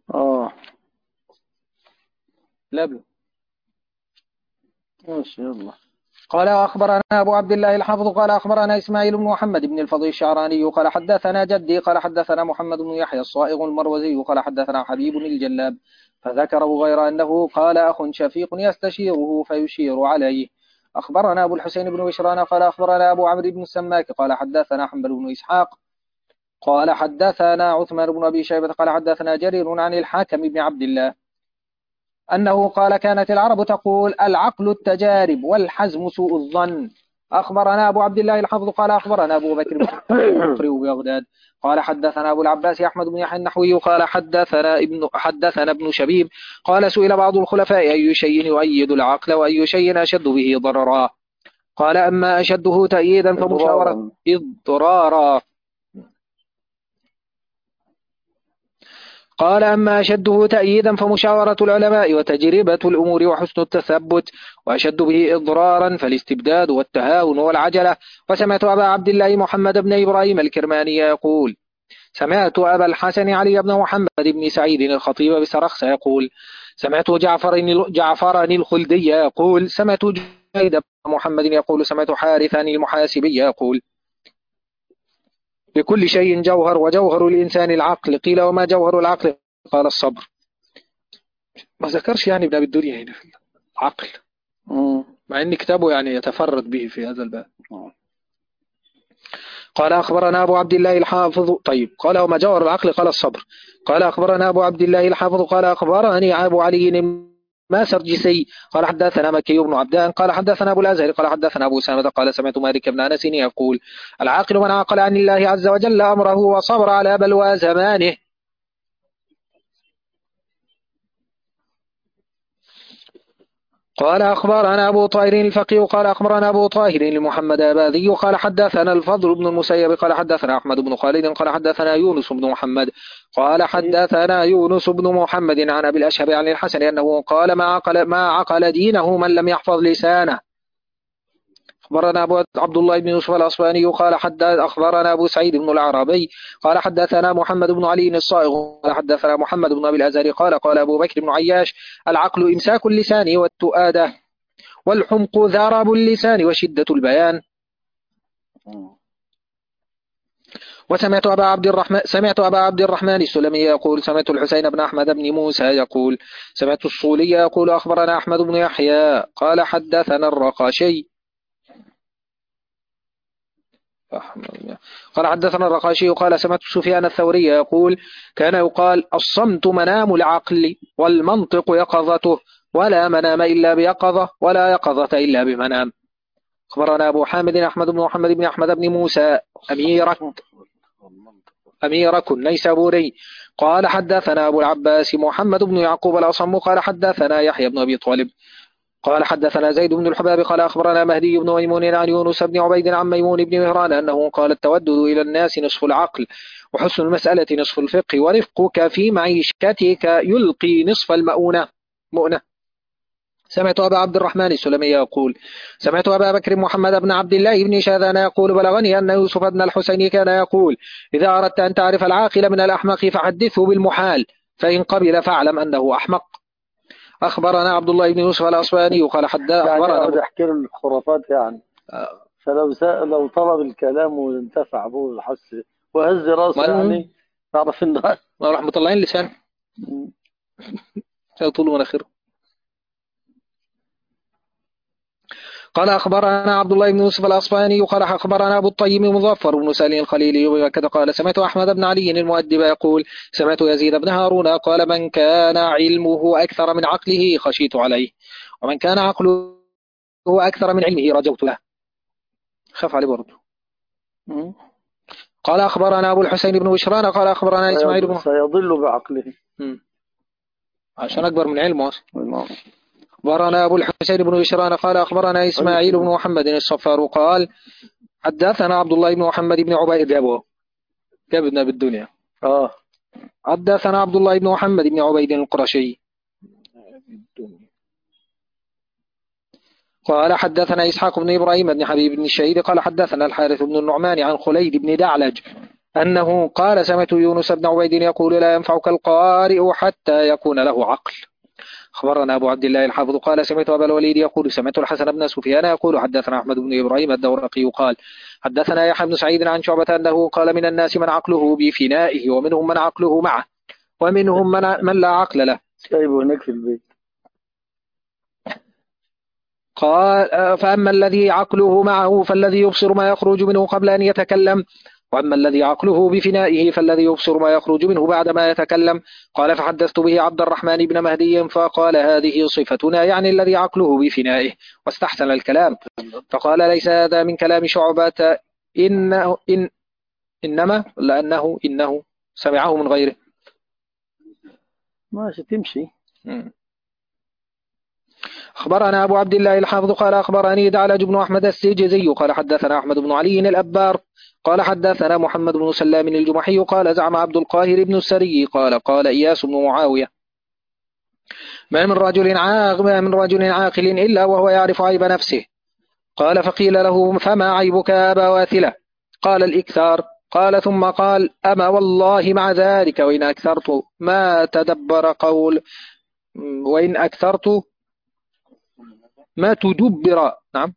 اه لا ماشي يلا. قال أخبرنا أبو عبد الله الحافظ قال أخبرنا إسماعيل بن محمد بن الفضل الشعراني قال حدثنا جدي قال حدثنا محمد بن يحيى الصائغ المروزي قال حدثنا حبيب الجلاب فذكره غير أنه قال أخ شفيق يستشيره فيشير عليه. أخبرنا أبو الحسين بن بشران قال أخبرنا أبو عمرو بن السماك قال حدثنا حنبل بن إسحاق قال حدثنا عثمان بن أبي شيبة قال حدثنا جرير عن الحاكم بن عبد الله أنه قال كانت العرب تقول العقل التجارب والحزم سوء الظن. أخبرنا أبو عبد الله الحافظ قال أخبرنا أبو بكر بن مقرئ بغداد قال حدثنا أبو العباس أحمد بن يحيى النحوي قال حدثنا ابن حدثنا ابن شبيب قال سئل بعض الخلفاء أي شيء يؤيد العقل وأي شيء أشد به ضررا قال أما أشده تأييدا فمشاورة إضرارا قال أما أشده تأييدا فمشاورة العلماء وتجربة الأمور وحسن التثبت وأشد به إضرارا فالاستبداد والتهاون والعجلة. وسمعت أبا عبد الله محمد بن إبراهيم الكرماني يقول سمعت أبا الحسن علي بن محمد بن سعيد الخطيب بسرخس يقول سمعت جعفر جعفر الخلدي يقول سمعت جيد بن محمد يقول سمعت حارثا المحاسبي يقول لكل شيء جوهر وجوهر الإنسان العقل. قيل وما جوهر العقل؟ قال الصبر. ما ذكرش يعني ابن أبي الدنيا هنا في العقل مع أن كتابه يعني يتفرد به في هذا الباب. قال أخبرنا أبو عبد الله الحافظ طيب قال وما جوهر العقل؟ قال الصبر. قال أخبرنا أبو عبد الله الحافظ قال أخبرني أبو علي ما سرجسي قال حدثنا مكي بن عبدان قال حدثنا أبو الأزهر قال حدثنا أبو سامة قال سمعت مالك بن أنس يقول العاقل من عقل عن الله عز وجل أمره وصبر على بلوى زمانه. قال أخبرنا أبو طاهر الفقيه قال أخبرنا أبو طاهر المحمد أباذي قال حدثنا الفضل بن المسيب قال حدثنا أحمد بن خالد قال حدثنا يونس بن محمد قال حدثنا يونس بن محمد عن أبي الأشهب عن الحسن أنه قال ما عقل, ما عقل دينه من لم يحفظ لسانه. أخبرنا أبو عبد الله بن يوسف الأصفهاني قال حدث أخبرنا أبو سعيد بن العربي قال حدثنا محمد بن علي الصائغ قال حدثنا محمد بن أبي الأزهر قال قال أبو بكر بن عياش العقل إمساك اللسان والتؤادة والحمق ذرب اللسان وشدة البيان. وسمعت أبا عبد الرحمن سمعت أبا عبد الرحمن السلمي يقول سمعت الحسين بن أحمد بن موسى يقول سمعت الصولي يقول أخبرنا أحمد بن يحيى قال حدثنا الرقاشي قال حدثنا الرقاشي قال سمعت سفيان الثوري يقول كان يقال الصمت منام العقل والمنطق يقظته ولا منام إلا بيقظة ولا يقظة إلا بمنام. أخبرنا أبو حامد أحمد بن محمد بن أحمد بن موسى أميرك أميرك النيسابوري قال حدثنا أبو العباس محمد بن يعقوب الأصم قال حدثنا يحيى بن أبي طالب قال حدثنا زيد بن الحباب قال أخبرنا مهدي بن ميمون عن يونس بن عبيد عن ميمون بن مهران أنه قال التودد إلى الناس نصف العقل وحسن المسألة نصف الفقه ورفقك في معيشتك يلقي نصف المؤونة مؤنة. سمعت أبا عبد الرحمن السلمي يقول سمعت أبا بكر محمد بن عبد الله بن شاذان يقول بلغني أن يوسف بن الحسين كان يقول إذا أردت أن تعرف العاقل من الأحمق فحدثه بالمحال فإن قبل فاعلم أنه أحمق. أخبرنا عبد الله بن يوسف الأصفهاني قال حدث أخبرنا يعني أحكي له الخرافات يعني آه. فلو سأل لو طلب الكلام وانتفع به الحس وهز راسه يعني تعرف إن راح مطلعين لسان طول مناخيره. قال أخبرنا عبد الله بن يوسف الأصفهاني قال أخبرنا أبو الطيب مظفر بن سالم الخليلي وكذا قال سمعت أحمد بن علي المؤدب يقول سمعت يزيد بن هارون قال من كان علمه أكثر من عقله خشيت عليه ومن كان عقله أكثر من علمه رجوت له خاف عليه برضه. قال أخبرنا أبو الحسين بن بشران قال أخبرنا إسماعيل بن سيضل بعقله عشان أكبر من علمه أصلا. أخبرنا أبو الحسين بن بشران قال أخبرنا إسماعيل بن محمد الصفار قال حدثنا عبد الله بن محمد بن عبيد أبوه جابنا بالدنيا آه حدثنا عبد الله بن محمد بن عبيد القرشي قال حدثنا إسحاق بن إبراهيم بن حبيب بن الشهيد قال حدثنا الحارث بن النعمان عن خليد بن دعلج أنه قال سمعت يونس بن عبيد يقول لا ينفعك القارئ حتى يكون له عقل. أخبرنا أبو عبد الله الحافظ قال سمعت أبا الوليد يقول سمعت الحسن بن سفيان يقول حدثنا أحمد بن إبراهيم الدورقي قال حدثنا يحيى بن سعيد عن شعبة أنه قال من الناس من عقله بفنائه ومنهم من عقله معه ومنهم من, من لا عقل له. سايبه هناك في البيت. قال فأما الذي عقله معه فالذي يبصر ما يخرج منه قبل أن يتكلم، وأما الذي عقله بفنائه فالذي يبصر ما يخرج منه بعد ما يتكلم. قال فحدثت به عبد الرحمن بن مهدي فقال هذه صفتنا يعني الذي عقله بفنائه، واستحسن الكلام. فقال ليس هذا من كلام شعبة إنه إن إنما لأنه إنه سمعه من غيره. ماشي تمشي. أخبرنا أبو عبد الله الحافظ قال أخبرني دعلج بن أحمد السجزي قال حدثنا أحمد بن علي الأبار قال حدثنا محمد بن سلام الجمحي قال زعم عبد القاهر بن السري قال قال إياس بن معاوية ما من رجل عاقل ما من رجل عاقل إلا وهو يعرف عيب نفسه. قال فقيل له فما عيبك يا أبا واثلة؟ قال الإكثار. قال ثم قال أما والله مع ذلك وإن أكثرت ما تدبر قول وإن أكثرت ما تدبر. نعم.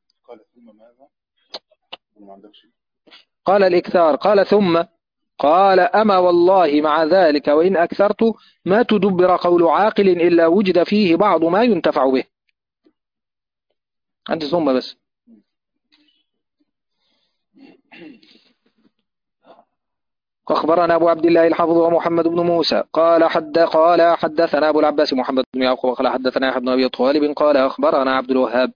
قال الإكثار. قال ثم قال أما والله مع ذلك وإن أكثرت ما تدبر قول عاقل إلا وجد فيه بعض ما ينتفع به. أنت ثم بس. أخبرنا أبو عبد الله الحافظ ومحمد بن موسى قال حد قال حدثنا أبو العباس محمد بن يعقوب قال حدثنا يحيى بن أبي طالب قال أخبرنا عبد الوهاب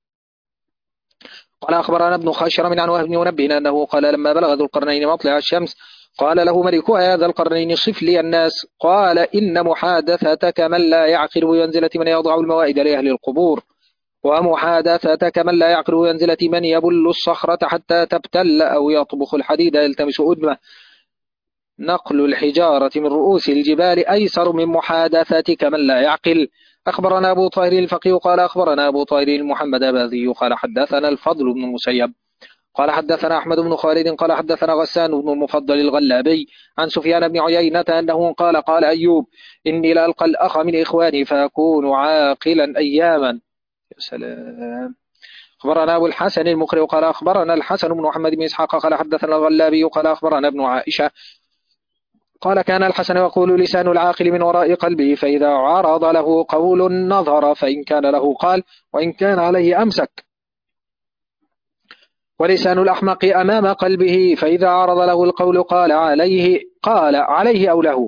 قال أخبرنا ابن خشرم عن وهب بن منبه أنه قال لما بلغ ذو القرنين مطلع الشمس قال له ملك هذا القرنين صف لي الناس. قال إن محادثتك من لا يعقل بمنزلة من يضع الموائد لأهل القبور، ومحادثتك من لا يعقل بمنزلة من يبل الصخرة حتى تبتل أو يطبخ الحديد يلتمس أدمه. نقل الحجارة من رؤوس الجبال أيسر من محادثتك من لا يعقل. أخبرنا أبو طاهر الفقيه قال أخبرنا أبو طاهر المحمد أباذي قال حدثنا الفضل بن المسيب قال حدثنا أحمد بن خالد قال حدثنا غسان بن المفضل الغلابي عن سفيان بن عيينة أنه قال قال أيوب إني لألقى الأخ من إخواني فأكون عاقلا أياما. يا سلام. أخبرنا أبو الحسن المقرئ قال أخبرنا الحسن بن محمد بن إسحاق قال حدثنا الغلابي قال أخبرنا ابن عائشة قال كان الحسن يقول لسان العاقل من وراء قلبه فإذا عرض له قول نظر فإن كان له قال وإن كان عليه أمسك، ولسان الأحمق أمام قلبه فإذا عرض له القول قال عليه قال عليه أو له.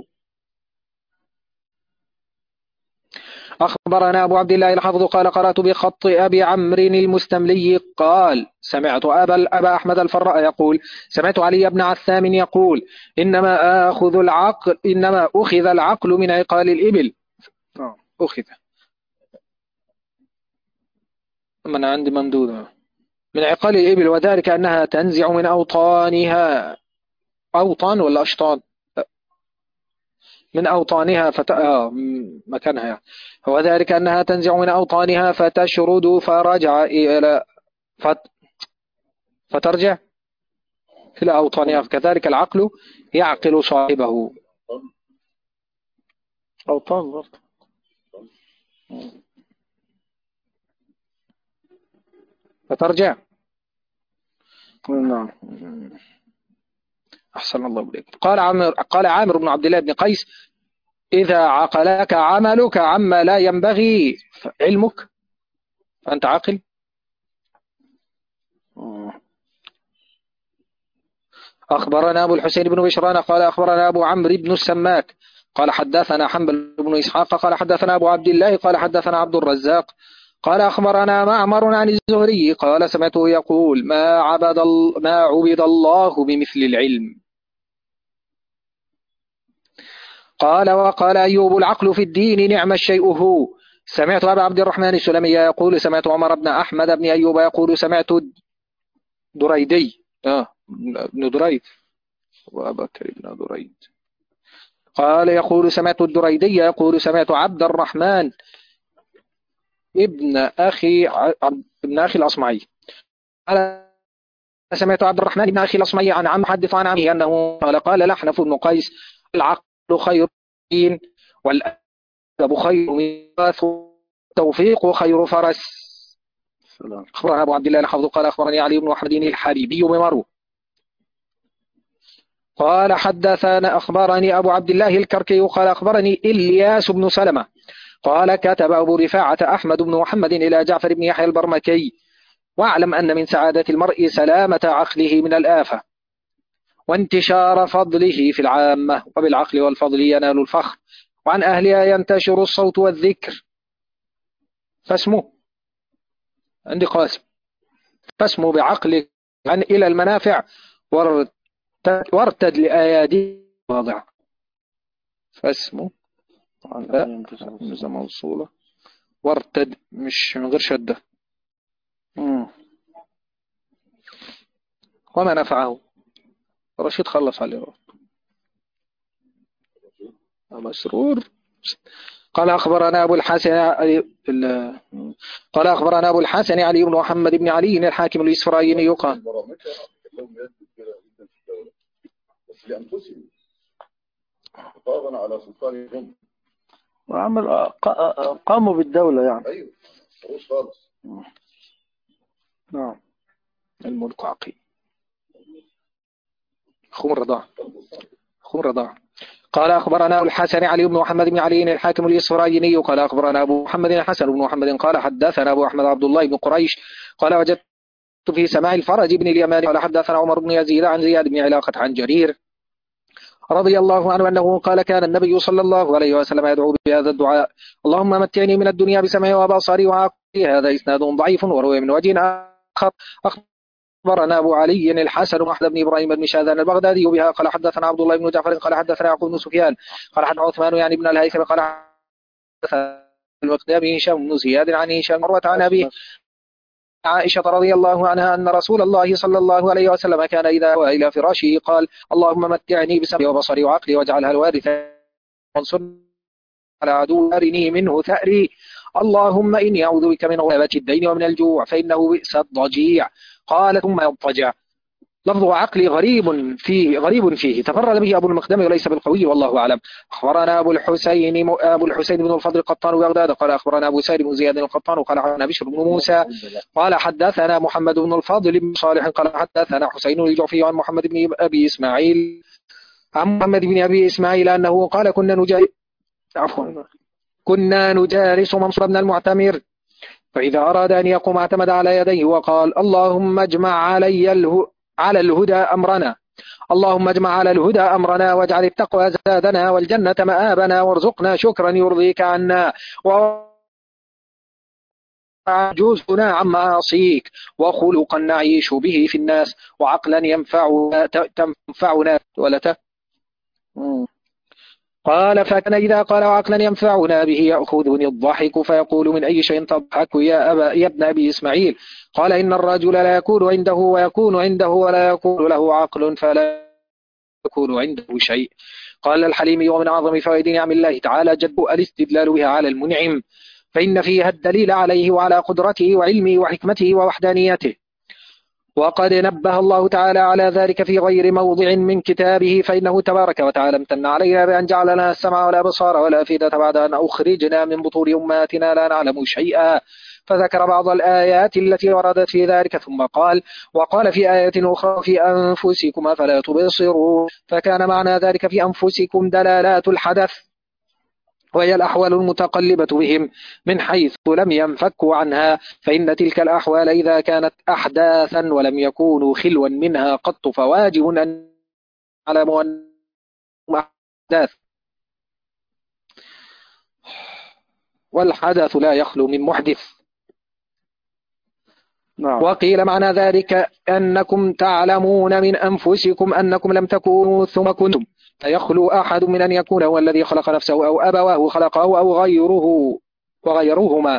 أخبرنا أبو عبد الله الحافظ قال قرأت بخط أبي عمرو المستملي قال سمعت أبا, أبا أحمد الفراء يقول سمعت علي بن عثام يقول إنما أخذ العقل إنما أخذ العقل من عقال الإبل. أخذ من عند ممدود من عقال الإبل وذلك أنها تنزع من أوطانها أوطان ولا أشطان من أوطانها فت... آه مكانها يعني. وذلك أنها تنزع من أوطانها فتشرد فرجع إلى فت... فترجع إلى أوطانها. كذلك العقل يعقل صاحبه. أوطان برضه. فترجع. نعم. أحسن الله إليك. قال عامر قال عامر بن عبد الله بن قيس إذا عقلك عملك عما لا ينبغي علمك فأنت عاقل. أخبرنا أبو الحسين بن بشران قال أخبرنا أبو عمرو بن السماك قال حدثنا حنبل بن إسحاق قال حدثنا أبو عبد الله قال حدثنا عبد الرزاق قال أخبرنا معمر عن الزهري قال سمعته يقول ما عبد ما عبد الله بمثل العلم. قال وقال أيوب العقل في الدين نعم الشيء هو. سمعت أبا عبد الرحمن السلمي يقول سمعت عمر بن أحمد بن أيوب يقول سمعت دريدي آه بن دريد وأبا بكر بن دريد قال يقول سمعت الدريدي يقول سمعت عبد الرحمن ابن أخي ابن أخي الأصمعي قال سمعت عبد الرحمن بن أخي الأصمعي عن عم حدث عن عمه أنه قال قال لحنف بن قيس العقل خير دين والأدب خير ميراث والتوفيق خير فرس. سلام. أخبرنا أبو عبد الله الحافظ قال أخبرني علي بن محمد الحبيبي بمرو قال حدثنا أخبرني أبو عبد الله الكركي قال أخبرني إلياس بن سلمة قال كتب أبو رفاعة أحمد بن محمد إلى جعفر بن يحيى البرمكي واعلم أن من سعادة المرء سلامة عقله من الآفة وانتشار فضله في العامة وبالعقل والفضل ينال الفخر وعن أهلها ينتشر الصوت والذكر فاسمه عندي قاسم فاسمه بعقلك عن إلى المنافع وارتد لأيادي واضع فاسمه لا مزة موصولة وارتد مش من غير شدة مم. وما نفعه رشيد خلص عليه مسرور قال أخبرنا أبو الحسن قال أخبرنا أبو الحسن علي بن محمد بن علي الحاكم الإسفرايني قال على سلطان وعمل قاموا بالدولة يعني. أيوه خالص. نعم. الملك عقيم خم الرضاع خم الرضاع قال أخبرنا أبو الحسن علي بن محمد بن علي الحاكم الإسفرايني قال أخبرنا أبو محمد الحسن بن محمد قال حدثنا أبو أحمد عبد الله بن قريش قال وجدت في سماع الفرج بن اليمان قال حدثنا عمر بن يزيد عن زياد بن علاقة عن جرير رضي الله عنه أنه قال كان النبي صلى الله عليه وسلم يدعو بهذا الدعاء اللهم متعني من الدنيا بسمعي وبصري وعقلي. هذا إسناد ضعيف وروي من وجه آخر. أخبرنا أبو علي الحسن وأحمد بن إبراهيم بن شاذان البغدادي بها قال حدثنا عبد الله بن جعفر قال حدثنا يعقوب بن سفيان قال حدثنا عثمان يعني بن الهيثم قال حدثنا المقدامي هشام بن زياد عن هشام مروة عن أبيه عائشة رضي الله عنها أن رسول الله صلى الله عليه وسلم كان إذا أوى إلى فراشه قال اللهم متعني بسمعي وبصري وعقلي واجعلها الوارث وانصرني على عدو أرني منه ثأري اللهم إني أعوذ بك من غلبة الدين ومن الجوع فإنه بئس الضجيع. قال ثم يضطجع. لفظ عقلي غريب فيه غريب فيه تفرد به أبو المقدم وليس بالقوي والله أعلم. أخبرنا أبو الحسين أبو الحسين بن الفضل القطان بغداد قال أخبرنا أبو سعيد بن زياد القطان قال حدثنا بشر بن موسى قال حدثنا محمد بن الفضل بن صالح قال حدثنا حسين الجعفي عن محمد بن أبي إسماعيل عن محمد بن أبي إسماعيل أنه قال كنا نجارس عفوا كنا نجالس منصور بن المعتمر فإذا أراد أن يقوم اعتمد على يديه وقال اللهم اجمع علي اله على الهدى أمرنا اللهم اجمع على الهدى أمرنا واجعل التقوى زادنا والجنة مآبنا وارزقنا شكرا يرضيك عنا وعجوزنا عن معاصيك وخلقا نعيش به في الناس وعقلا ينفعنا تنفعنا ولا ت... قال فكان إذا قال وعقلا ينفعنا به يأخذني الضحك فيقول من أي شيء تضحك يا, أبا يا ابن أبي إسماعيل قال إن الرجل لا يكون عنده ويكون عنده ولا يكون له عقل فلا يكون عنده شيء. قال الحليمي ومن أعظم فوائد نعم الله تعالى جد الاستدلال بها على المنعم فإن فيها الدليل عليه وعلى قدرته وعلمه وحكمته ووحدانيته وقد نبه الله تعالى على ذلك في غير موضع من كتابه فإنه تبارك وتعالى امتن علينا بأن جعل لنا السمع والأبصار والأفئدة بعد أن أخرجنا من بطون أمهاتنا لا نعلم شيئا فذكر بعض الآيات التي وردت في ذلك ثم قال وقال في آية أخرى في أنفسكم أفلا تبصرون فكان معنى ذلك في أنفسكم دلالات الحدث وهي الأحوال المتقلبة بهم من حيث لم ينفكوا عنها فإن تلك الأحوال إذا كانت أحداثا ولم يكونوا خلوا منها قط فواجب أن يعلموا أنهم أحداث والحدث لا يخلو من محدث. نعم. وقيل معنى ذلك أنكم تعلمون من أنفسكم أنكم لم تكونوا ثم كنتم فيخلو أحد من أن يكون هو الذي خلق نفسه أو أبواه خلقه أو غيره وغيرهما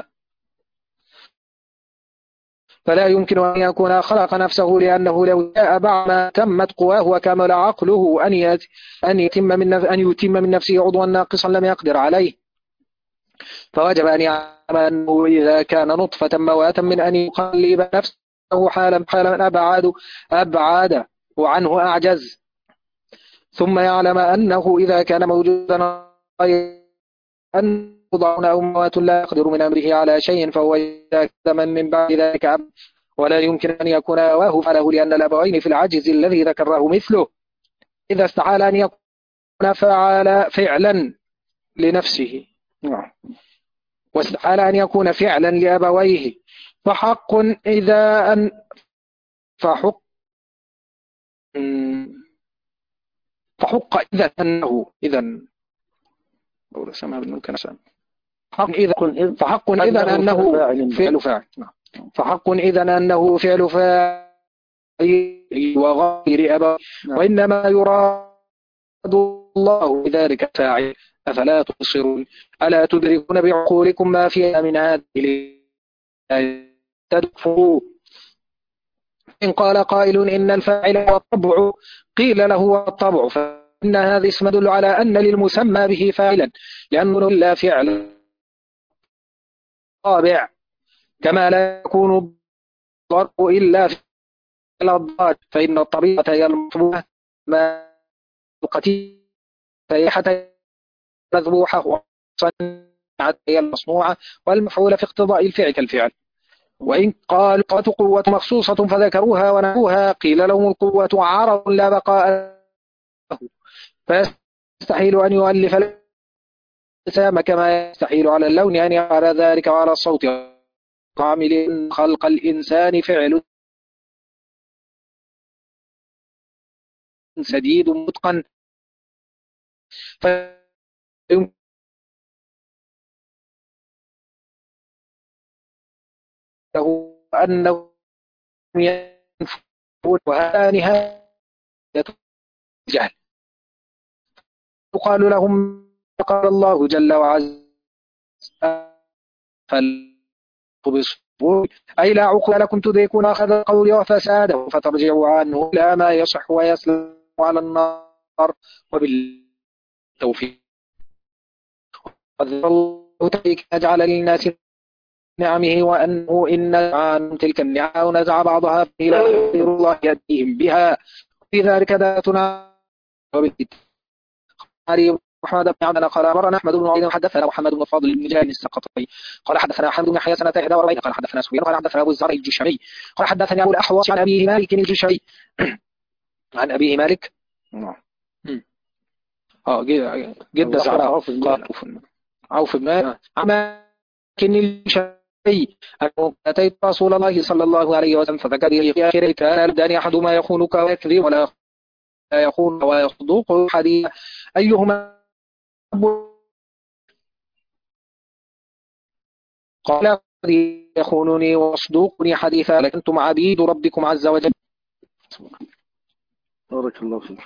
فلا يمكن أن يكون خلق نفسه لأنه لو جاء بعد ما تمت قواه وكمل عقله أن أن يتم من أن يتم من نفسه عضوا ناقصا لم يقدر عليه فوجب أن يعلم أنه إذا كان نطفة مواتا من أن يقلب نفسه حالا حالا أبعاد أبعاد وعنه أعجز، ثم يعلم أنه إذا كان موجودا أن ضعن أو موات لا يقدر من أمره على شيء فهو من من بعد ذلك عبد، ولا يمكن أن يكون أواه فعله، لأن الأبوين في العجز الذي ذكره مثله إذا استحال أن يكون فعل فعلا لنفسه واستحال أن يكون فعلا لأبويه، فحق إذا أن فحق فحق إذا أنه إذن حق إذا فحق إذا أنه فعل فاعل فحق إذا أنه فعل فاعل وغير أبويه، وإنما يراد الله بذلك فاعل. أفلا تبصرون؟ ألا تدركون بعقولكم ما فيها من هذه تدفعوا؟ إن قال قائل إن الفاعل هو الطبع، قيل له هو الطبع، فإن هذا اسم يدل على أن للمسمى به فاعلا، لأنه إلا فعل طابع، كما لا يكون الضرب إلا فعل الضاد، فإن الطبيعة هي المطبوعة ما القتيل حتى مذبوحة، وصنعت هي المصنوعة، والمفعول في اقتضاء الفعل كالفعل. وإن قال القوة قوة مخصوصة فذكروها ونفوها، قيل لهم القوة عرض لا بقاء له، فيستحيل أن يؤلف الأجسام كما يستحيل على اللون أن يفعل ذلك وعلى الصوت عامل خلق الإنسان فعل سديد متقن، فيمكن له أنه ينفذ، وهذا نهاية الجهل. يقال لهم قال الله جل وعز فالبصور أي لا عقل لكم تدركون أخذ القول وفساده فترجعوا عنه إلى ما يصح ويسلم على النار، وبالتوفيق الله تلك أجعل للناس نعمه، وأنه إن عن تلك النعم ونزع بعضها إلى غير الله يأتيهم بها، في ذلك ذاتنا. محمد بن عبد الله قال أمرنا أحمد بن عبد حدثنا محمد بن فاضل بن جابر السقطي قال حدثنا حمد بن حياة سنة إحدى وأربعين قال حدثنا سفيان قال حدثنا أبو الزرع الجشمي قال حدثني أبو الأحوص عن أبيه مالك الجشمي عن أبيه مالك اه جد زعراء عوف بن عماك الجشمي أنه أتيت رسول الله صلى الله عليه وسلم فذكر لي في آخره كان لداني أحدهما يخونك ويكذب ولا يخون ويصدق حديث أيهما قال يخونني ويصدقني حديثا لكنتم عبيد ربكم عز وجل. بارك الله فيك.